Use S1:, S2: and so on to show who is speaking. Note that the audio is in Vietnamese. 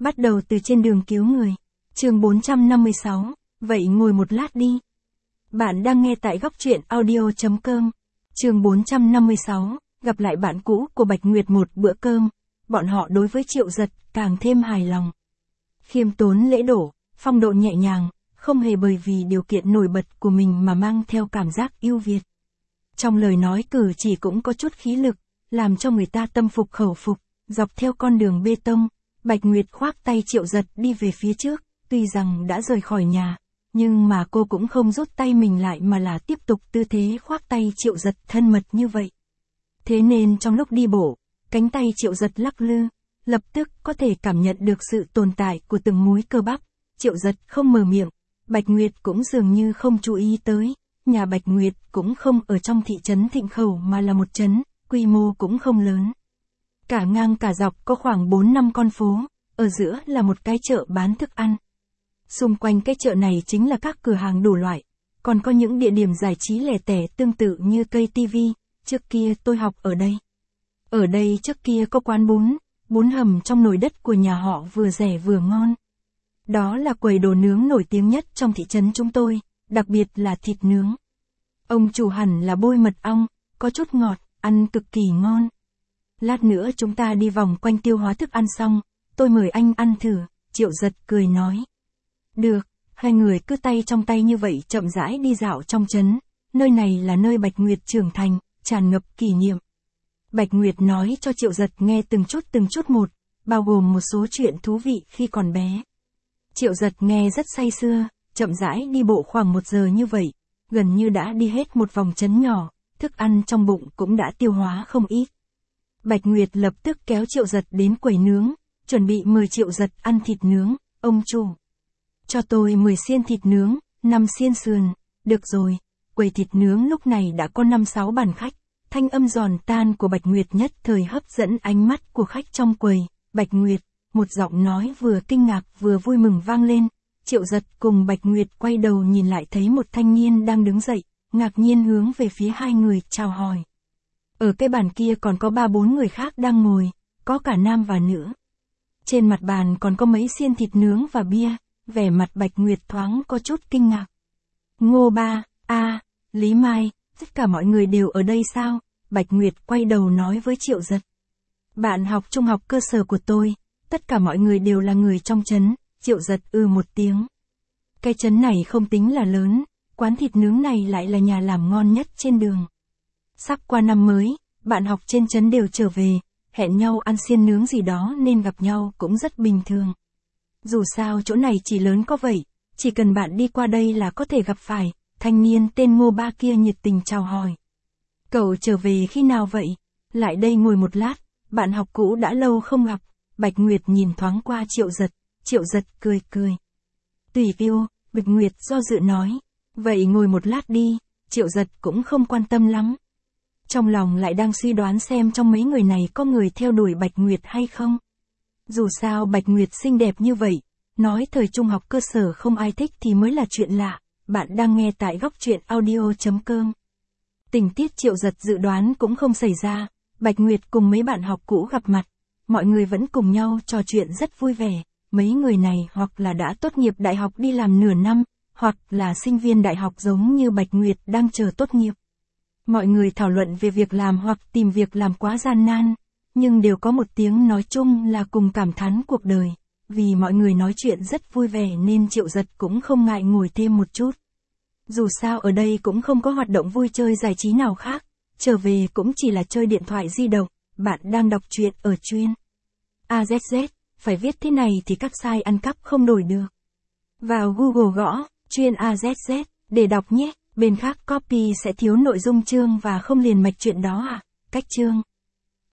S1: Bắt đầu từ trên đường cứu người. Chương 456, vậy ngồi một lát đi. Bạn đang nghe tại góc truyện audio.com. Chương 456, gặp lại bạn cũ của Bạch Nguyệt một bữa cơm. Bọn họ đối với Triệu Giật càng thêm hài lòng. Khiêm tốn lễ độ, phong độ nhẹ nhàng, không hề bởi vì điều kiện nổi bật của mình mà mang theo cảm giác ưu việt. Trong lời nói cử chỉ cũng có chút khí lực, làm cho người ta tâm phục khẩu phục. Dọc theo con đường bê tông, Bạch Nguyệt khoác tay Triệu Giật đi về phía trước, tuy rằng đã rời khỏi nhà, nhưng mà cô cũng không rút tay mình lại mà là tiếp tục tư thế khoác tay Triệu Giật thân mật như vậy. Thế nên trong lúc đi bộ, cánh tay Triệu Giật lắc lư, lập tức có thể cảm nhận được sự tồn tại của từng múi cơ bắp. Triệu Giật không mở miệng, Bạch Nguyệt cũng dường như không chú ý tới. Nhà Bạch Nguyệt cũng không ở trong thị trấn Thịnh Khẩu mà là một trấn, quy mô cũng không lớn. Cả ngang cả dọc có khoảng 4-5 con phố, ở giữa là một cái chợ bán thức ăn. Xung quanh cái chợ này chính là các cửa hàng đủ loại, còn có những địa điểm giải trí lẻ tẻ tương tự như cây TV, trước kia tôi học ở đây. Ở đây trước kia có quán bún hầm trong nồi đất của nhà họ vừa rẻ vừa ngon. Đó là quầy đồ nướng nổi tiếng nhất trong thị trấn chúng tôi, đặc biệt là thịt nướng. Ông chủ hẳn là bôi mật ong, có chút ngọt, ăn cực kỳ ngon. Lát nữa chúng ta đi vòng quanh tiêu hóa thức ăn xong, tôi mời anh ăn thử, Triệu Giật cười nói. Được, hai người cứ tay trong tay như vậy chậm rãi đi dạo trong trấn, nơi này là nơi Bạch Nguyệt trưởng thành, tràn ngập kỷ niệm. Bạch Nguyệt nói cho Triệu Giật nghe từng chút một, bao gồm một số chuyện thú vị khi còn bé. Triệu Giật nghe rất say sưa, chậm rãi đi bộ khoảng 1 giờ như vậy, gần như đã đi hết một vòng trấn nhỏ, thức ăn trong bụng cũng đã tiêu hóa không ít. Bạch Nguyệt lập tức kéo Triệu Giật đến quầy nướng, chuẩn bị mời Triệu Giật ăn thịt nướng. Ông chủ, cho tôi 10 xiên thịt nướng, 5 xiên sườn. Được rồi. Quầy thịt nướng lúc này đã có 5-6 bàn khách. Thanh âm giòn tan của Bạch Nguyệt nhất thời hấp dẫn ánh mắt của khách trong quầy. Bạch Nguyệt, một giọng nói vừa kinh ngạc vừa vui mừng vang lên. Triệu Giật cùng Bạch Nguyệt quay đầu nhìn lại thấy một thanh niên đang đứng dậy, ngạc nhiên hướng về phía hai người chào hỏi. Ở cái bàn kia còn có 3-4 người khác đang ngồi, có cả nam và nữ. Trên mặt bàn còn có mấy xiên thịt nướng và bia, vẻ mặt Bạch Nguyệt thoáng có chút kinh ngạc. Ngô Ba, Lý Mai, tất cả mọi người đều ở đây sao? Bạch Nguyệt quay đầu nói với Triệu Giật. Bạn học trung học cơ sở của tôi, tất cả mọi người đều là người trong trấn. Triệu Giật một tiếng. Cái trấn này không tính là lớn, quán thịt nướng này lại là nhà làm ngon nhất trên đường. Sắp qua năm mới, bạn học trên trấn đều trở về, hẹn nhau ăn xiên nướng gì đó nên gặp nhau cũng rất bình thường. Dù sao chỗ này chỉ lớn có vậy, chỉ cần bạn đi qua đây là có thể gặp phải. Thanh niên tên Ngô Ba kia nhiệt tình chào hỏi. Cậu trở về khi nào vậy? Lại đây ngồi một lát, bạn học cũ đã lâu không gặp. Bạch Nguyệt nhìn thoáng qua Triệu Giật, Triệu Giật cười. Tùy yêu, Bạch Nguyệt do dự nói. Vậy ngồi một lát đi. Triệu Giật cũng không quan tâm lắm. Trong lòng lại đang suy đoán xem trong mấy người này có người theo đuổi Bạch Nguyệt hay không. Dù sao Bạch Nguyệt xinh đẹp như vậy, nói thời trung học cơ sở không ai thích thì mới là chuyện lạ. Bạn đang nghe tại góc truyện audio.com. Tình tiết Triệu Giật dự đoán cũng không xảy ra, Bạch Nguyệt cùng mấy bạn học cũ gặp mặt, mọi người vẫn cùng nhau trò chuyện rất vui vẻ. Mấy người này hoặc là đã tốt nghiệp đại học đi làm nửa năm, hoặc là sinh viên đại học giống như Bạch Nguyệt đang chờ tốt nghiệp. Mọi người thảo luận về việc làm hoặc tìm việc làm quá gian nan, nhưng đều có một tiếng nói chung là cùng cảm thán cuộc đời. Vì mọi người nói chuyện rất vui vẻ nên Triệu Giật cũng không ngại ngồi thêm một chút. Dù sao ở đây cũng không có hoạt động vui chơi giải trí nào khác, trở về cũng chỉ là chơi điện thoại di động. Bạn đang đọc truyện ở chuyên AZZ, phải viết thế này thì các site ăn cắp không đổi được. Vào Google gõ chuyên AZZ để đọc nhé, bên khác copy sẽ thiếu nội dung chương và không liền mạch chuyện đó à. Cách chương